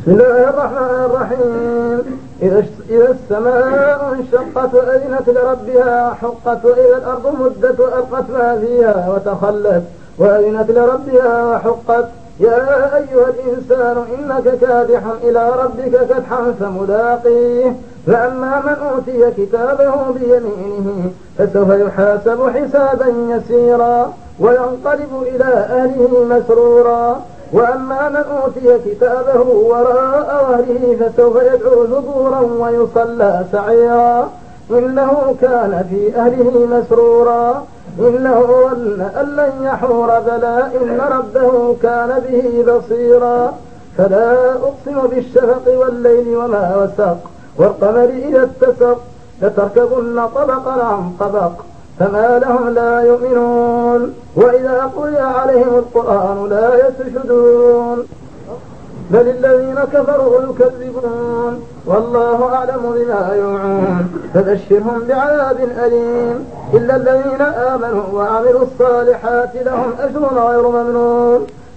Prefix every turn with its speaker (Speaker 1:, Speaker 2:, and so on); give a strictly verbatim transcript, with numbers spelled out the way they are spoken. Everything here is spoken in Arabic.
Speaker 1: بسم الله الرحمن الرحيم. إذا السماء انشقت وأذنت لربها حقت وإذا الأرض مدت وألقت ما فيها وتخلت وأذنت لربها وحقت. يا أيها الإنسان إنك كادح إلى ربك كدحا فملاقيه. فأما من أوتي كتابه بيمينه فسوف يحاسب حسابا يسيرا وينقلب إلى أهله مسرورا. وأما من أوتي كتابه وراء ظهره فسوف يدعو ثبورا ويصلى سعيرا إنه كان في أهله مسرورا إنه ظن أن لن يحور بلى إن ربه كان به بصيرا. فلا أقسم بالشفق والليل وما وسق والقمر إذا اتسق لتركبن طبقا عن طبق فما لهم لا يؤمنون وإذا قرئ عليهم القرآن لا يسجدون بل الذين كفروا يكذبون والله أعلم بما يوعون فبشرهم بعذاب أليم إلا الذين آمنوا وعملوا الصالحات لهم أجر غير ممنون